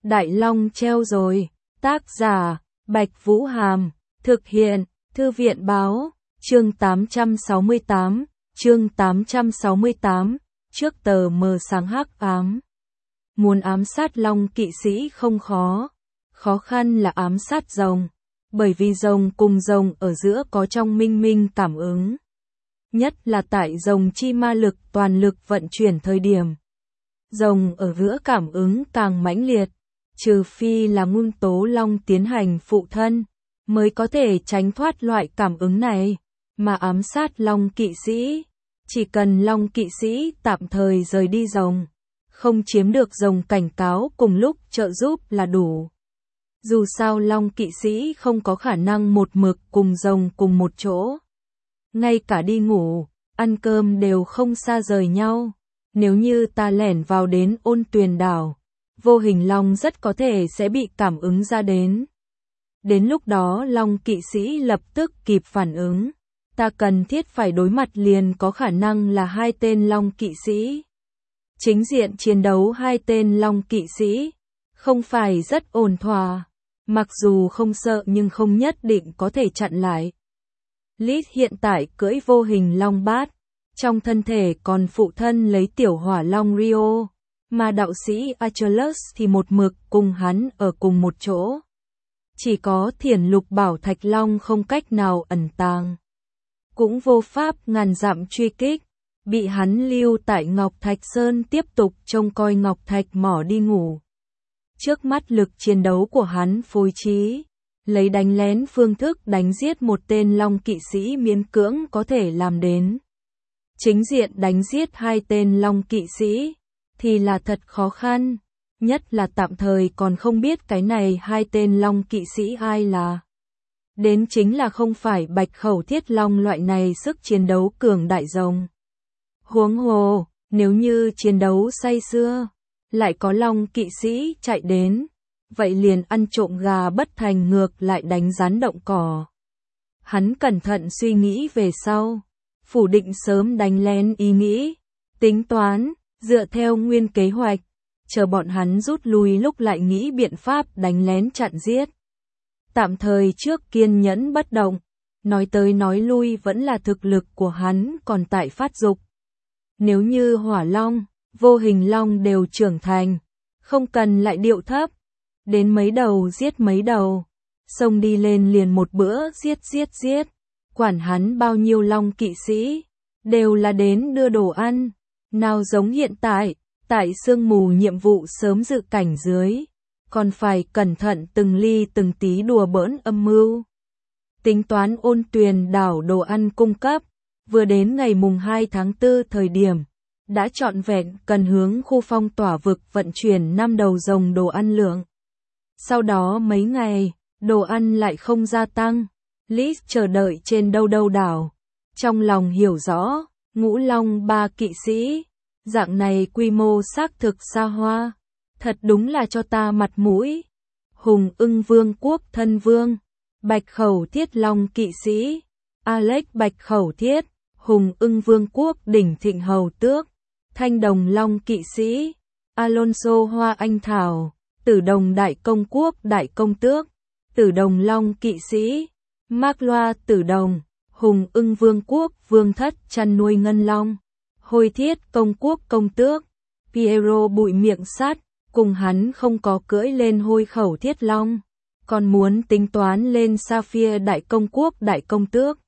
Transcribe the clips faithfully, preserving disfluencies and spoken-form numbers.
Đại Long treo rồi. Tác giả, Bạch Vũ Hàm. Thực hiện, Thư viện Báo. Chương tám trăm sáu mươi tám. Chương tám trăm sáu mươi tám. Trước tờ mờ sáng hắc ám. Muốn ám sát Long kỵ sĩ không khó. Khó khăn là ám sát rồng. Bởi vì rồng cùng rồng ở giữa có trong minh minh cảm ứng. Nhất là tại rồng chi ma lực toàn lực vận chuyển thời điểm. Rồng ở giữa cảm ứng càng mãnh liệt. Trừ phi là nguyên tố long tiến hành phụ thân, mới có thể tránh thoát loại cảm ứng này. Mà ám sát Long kỵ sĩ, chỉ cần Long kỵ sĩ tạm thời rời đi rồng, không chiếm được rồng cảnh cáo cùng lúc trợ giúp là đủ. Dù sao Long kỵ sĩ không có khả năng một mực cùng rồng cùng một chỗ. Ngay cả đi ngủ, ăn cơm đều không xa rời nhau. Nếu như ta lẻn vào đến Ôn Tuyền đảo, vô hình long rất có thể sẽ bị cảm ứng ra đến. Đến lúc đó Long kỵ sĩ lập tức kịp phản ứng. Ta cần thiết phải đối mặt liền có khả năng là hai tên Long kỵ sĩ. Chính diện chiến đấu hai tên Long kỵ sĩ, không phải rất ổn thỏa. Mặc dù không sợ nhưng không nhất định có thể chặn lại. Lít hiện tại cưỡi vô hình long bát, trong thân thể còn phụ thân lấy tiểu hỏa long Rio. Mà đạo sĩ Achilles thì một mực cùng hắn ở cùng một chỗ. Chỉ có Thiển Lục Bảo Thạch Long không cách nào ẩn tàng. Cũng vô pháp ngàn dặm truy kích. Bị hắn lưu tại Ngọc Thạch Sơn tiếp tục trông coi Ngọc Thạch mỏ đi ngủ. Trước mắt lực chiến đấu của hắn phối trí. Lấy đánh lén phương thức đánh giết một tên Long kỵ sĩ miễn cưỡng có thể làm đến. Chính diện đánh giết hai tên Long kỵ sĩ thì là thật khó khăn, nhất là tạm thời còn không biết cái này hai tên Long kỵ sĩ ai là. Đến chính là không phải Bạch Khẩu Thiết Long loại này sức chiến đấu cường đại rồng. Huống hồ, nếu như chiến đấu say sưa, lại có Long kỵ sĩ chạy đến, vậy liền ăn trộm gà bất thành ngược lại đánh rắn động cỏ. Hắn cẩn thận suy nghĩ về sau, phủ định sớm đánh lén ý nghĩ, tính toán. Dựa theo nguyên kế hoạch, chờ bọn hắn rút lui lúc lại nghĩ biện pháp đánh lén chặn giết. Tạm thời trước kiên nhẫn bất động, nói tới nói lui vẫn là thực lực của hắn còn tại phát dục. Nếu như hỏa long, vô hình long đều trưởng thành, không cần lại điệu thấp, đến mấy đầu giết mấy đầu, xông đi lên liền một bữa giết giết giết, quản hắn bao nhiêu Long kỵ sĩ, đều là đến đưa đồ ăn. Nào giống hiện tại, tại sương mù nhiệm vụ sớm dự cảnh dưới, còn phải cẩn thận từng ly từng tí đùa bỡn âm mưu. Tính toán Ôn Tuyền đảo đồ ăn cung cấp, vừa đến ngày mùng hai tháng tư thời điểm, đã trọn vẹn cần hướng khu phong tỏa vực vận chuyển năm đầu rồng đồ ăn lượng. Sau đó mấy ngày, đồ ăn lại không gia tăng, Liz chờ đợi trên đâu đâu đảo, trong lòng hiểu rõ. Ngũ Long ba kỵ sĩ, dạng này quy mô xác thực xa hoa, thật đúng là cho ta mặt mũi. Hùng Ưng Vương quốc thân vương, Bạch Khẩu Thiết Long kỵ sĩ, Alex Bạch Khẩu Thiết, Hùng Ưng Vương quốc đỉnh thịnh hầu tước, Thanh Đồng Long kỵ sĩ, Alonso Hoa Anh Thảo, Tử Đồng Đại Công quốc Đại Công tước, Tử Đồng Long kỵ sĩ, Mác Loa Tử Đồng. Hùng Ưng Vương quốc vương thất chăn nuôi ngân long, Hồi Thiết Công quốc công tước, Piero bụi miệng sắt, cùng hắn không có cưỡi lên Hôi Khẩu Thiết Long, còn muốn tính toán lên Sapphire Đại Công quốc Đại Công tước.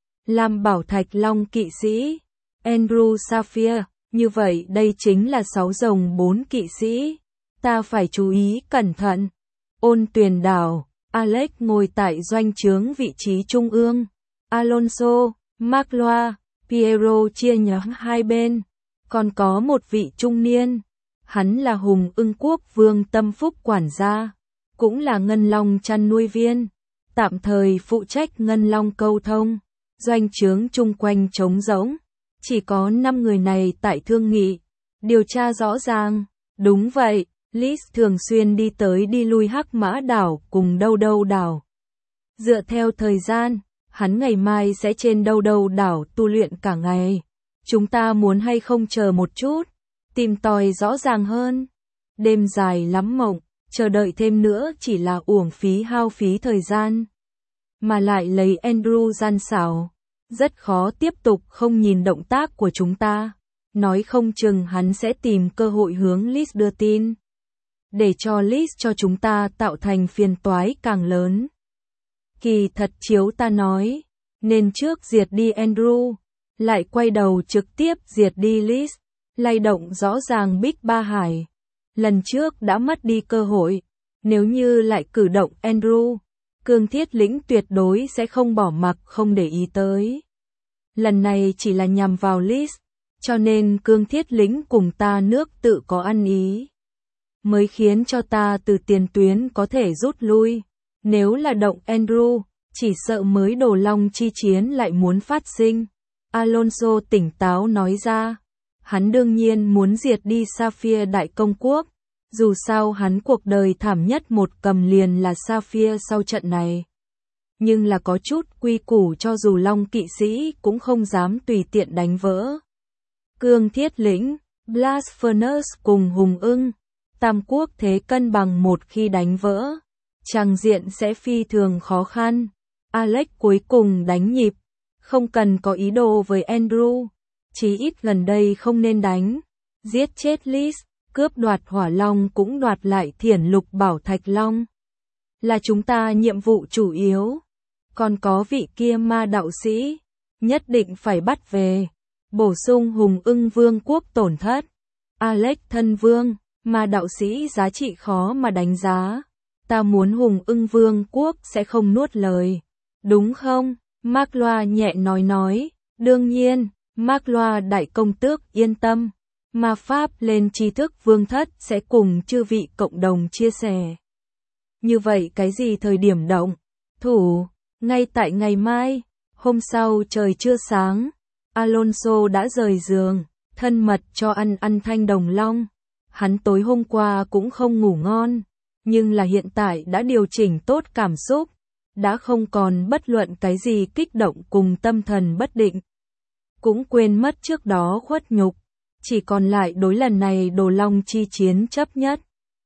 Lam Bảo Thạch Long kỵ sĩ, Andrew Sapphire, như vậy đây chính là sáu rồng bốn kỵ sĩ, ta phải chú ý cẩn thận. Ôn Tuyền đảo, Alex ngồi tại doanh trướng vị trí trung ương. Alonso, Mác Loa, Piero chia nhóm hai bên, còn có một vị trung niên, hắn là Hùng Ưng quốc vương Tâm Phúc quản gia, cũng là ngân long chăn nuôi viên, tạm thời phụ trách ngân long câu thông, doanh trướng chung quanh trống rỗng, chỉ có năm người này tại thương nghị, điều tra rõ ràng, đúng vậy, Liz thường xuyên đi tới đi lui Hắc Mã đảo cùng đâu đâu đảo. Dựa theo thời gian, hắn ngày mai sẽ trên đâu đâu đảo tu luyện cả ngày. Chúng ta muốn hay không chờ một chút, tìm tòi rõ ràng hơn. Đêm dài lắm mộng, chờ đợi thêm nữa chỉ là uổng phí hao phí thời gian. Mà lại lấy Andrew gian xảo, rất khó tiếp tục không nhìn động tác của chúng ta. Nói không chừng hắn sẽ tìm cơ hội hướng Liz đưa tin. Để cho Liz cho chúng ta tạo thành phiền toái càng lớn. Kỳ thật chiếu ta nói, nên trước diệt đi Andrew, lại quay đầu trực tiếp diệt đi Liz, lay động rõ ràng Big Ba Hải. Lần trước đã mất đi cơ hội, nếu như lại cử động Andrew, Cương Thiết Lĩnh tuyệt đối sẽ không bỏ mặc không để ý tới. Lần này chỉ là nhằm vào Liz, cho nên Cương Thiết Lĩnh cùng ta nước tự có ăn ý. Mới khiến cho ta từ tiền tuyến có thể rút lui. Nếu là động Andrew, chỉ sợ mới Đồ Long chi chiến lại muốn phát sinh. Alonso tỉnh táo nói ra. Hắn đương nhiên muốn diệt đi Sapphire Đại Công Quốc. Dù sao hắn cuộc đời thảm nhất một cầm liền là Sapphire sau trận này. Nhưng là có chút quy củ cho dù Long kỵ sĩ cũng không dám tùy tiện đánh vỡ. Cương Thiết Lĩnh, Blast Furnace cùng Hùng Ưng, Tam Quốc thế cân bằng một khi đánh vỡ. Tràng diện sẽ phi thường khó khăn. Alex cuối cùng đánh nhịp. Không cần có ý đồ với Andrew. Chí ít gần đây không nên đánh. Giết chết Liz, cướp đoạt Hỏa Long cũng đoạt lại Thiển Lục Bảo Thạch Long. Là chúng ta nhiệm vụ chủ yếu. Còn có vị kia ma đạo sĩ. Nhất định phải bắt về. Bổ sung Hùng Ưng Vương quốc tổn thất. Alex thân vương, ma đạo sĩ giá trị khó mà đánh giá. Ta muốn Hùng Ưng Vương quốc sẽ không nuốt lời. Đúng không? Mark Loa nhẹ nói nói. Đương nhiên, Mark Loa đại công tước yên tâm. Ma pháp lên tri thức vương thất sẽ cùng chư vị cộng đồng chia sẻ. Như vậy cái gì thời điểm động? Thủ, ngay tại ngày mai, hôm sau trời chưa sáng. Alonso đã rời giường, thân mật cho ăn ăn thanh đồng long. Hắn tối hôm qua cũng không ngủ ngon, nhưng là hiện tại đã điều chỉnh tốt cảm xúc, đã không còn bất luận cái gì kích động cùng tâm thần bất định. Cũng quên mất trước đó khuất nhục, chỉ còn lại đối lần này Đồ Long chi chiến chấp nhất.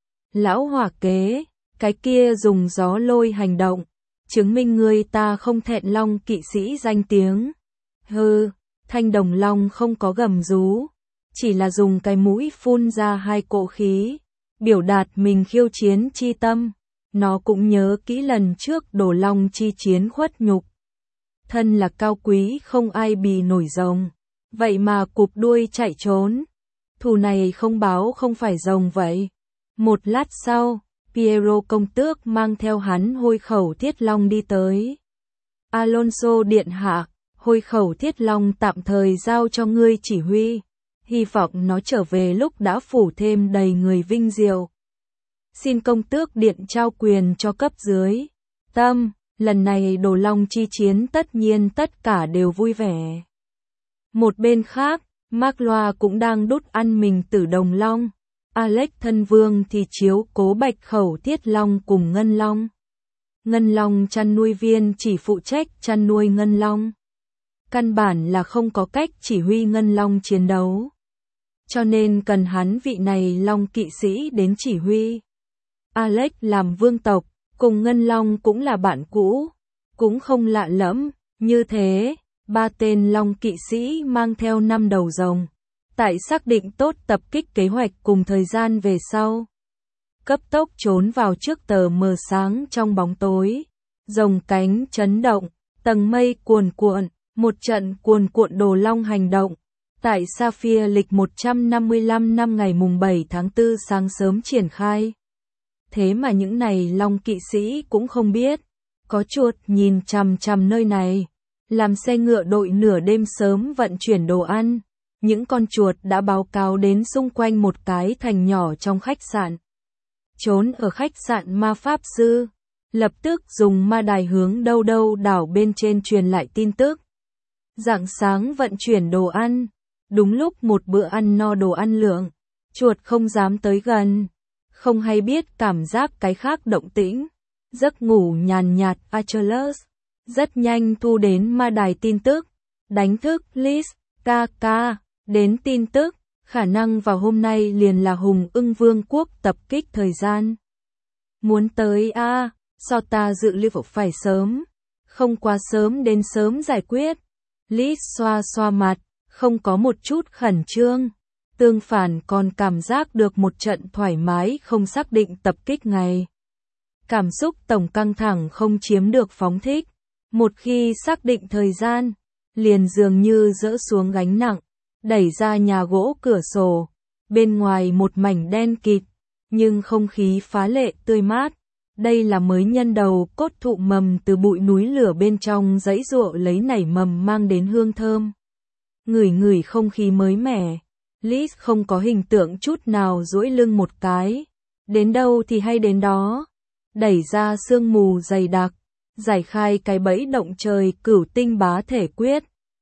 Lão hỏa kế, cái kia dùng gió lôi hành động, chứng minh người ta không thẹn Long kỵ sĩ danh tiếng. Hừ. Thanh đồng long không có gầm rú, chỉ là dùng cái mũi phun ra hai cỗ khí, biểu đạt mình khiêu chiến chi tâm. Nó cũng nhớ kỹ lần trước Đồ Long chi chiến khuất nhục. Thân là cao quý không ai bì nổi rồng, vậy mà cụp đuôi chạy trốn. Thù này không báo không phải rồng vậy. Một lát sau, Piero công tước mang theo hắn hôi khẩu thiết long đi tới. Alonso điện hạ, hôi khẩu thiết long tạm thời giao cho ngươi chỉ huy, hy vọng nó trở về lúc đã phủ thêm đầy người vinh diệu. Xin công tước điện trao quyền cho cấp dưới. Tâm, lần này Đồ Long chi chiến tất nhiên tất cả đều vui vẻ. Một bên khác, Mark Loa cũng đang đút ăn mình tử đồng long. Alex thân vương thì chiếu cố bạch khẩu thiết long cùng ngân long. Ngân long chăn nuôi viên chỉ phụ trách chăn nuôi ngân long. Căn bản là không có cách chỉ huy ngân long chiến đấu. Cho nên cần hắn vị này long kỵ sĩ đến chỉ huy. Alex làm vương tộc, cùng ngân long cũng là bạn cũ, cũng không lạ lẫm, như thế, ba tên long kỵ sĩ mang theo năm đầu rồng. Tại xác định tốt tập kích kế hoạch cùng thời gian về sau. Cấp tốc trốn vào trước tờ mờ sáng trong bóng tối. Rồng cánh chấn động, tầng mây cuồn cuộn. Một trận cuồn cuộn Đồ Long hành động, tại Sapphire lịch một trăm năm mươi lăm năm ngày mùng bảy tháng tư sáng sớm triển khai. Thế mà những này Long kỵ sĩ cũng không biết, có chuột nhìn chằm chằm nơi này, làm xe ngựa đội nửa đêm sớm vận chuyển đồ ăn. Những con chuột đã báo cáo đến xung quanh một cái thành nhỏ trong khách sạn. Trốn ở khách sạn ma pháp sư, lập tức dùng ma đài hướng đâu đâu đảo bên trên truyền lại tin tức. Rạng sáng vận chuyển đồ ăn, đúng lúc một bữa ăn no đồ ăn lượng, chuột không dám tới gần, không hay biết cảm giác cái khác động tĩnh. Giấc ngủ nhàn nhạt Achilles, rất nhanh thu đến ma đài tin tức, đánh thức Liz, ca ca, đến tin tức, khả năng vào hôm nay liền là Hùng Ưng Vương quốc tập kích thời gian. Muốn tới a, à, sao ta dự liệu phải sớm, không quá sớm đến sớm giải quyết. Liz xoa xoa mặt, không có một chút khẩn trương, tương phản còn cảm giác được một trận thoải mái không xác định tập kích ngày. Cảm xúc tổng căng thẳng không chiếm được phóng thích, một khi xác định thời gian, liền dường như dỡ xuống gánh nặng, đẩy ra nhà gỗ cửa sổ, bên ngoài một mảnh đen kịt, nhưng không khí phá lệ tươi mát. Đây là mới nhân đầu cốt thụ mầm từ bụi núi lửa bên trong dãy ruộng lấy nảy mầm mang đến hương thơm. Ngửi ngửi không khí mới mẻ, Liz không có hình tượng chút nào duỗi lưng một cái, đến đâu thì hay đến đó, đẩy ra sương mù dày đặc, giải khai cái bẫy động trời cửu tinh bá thể quyết,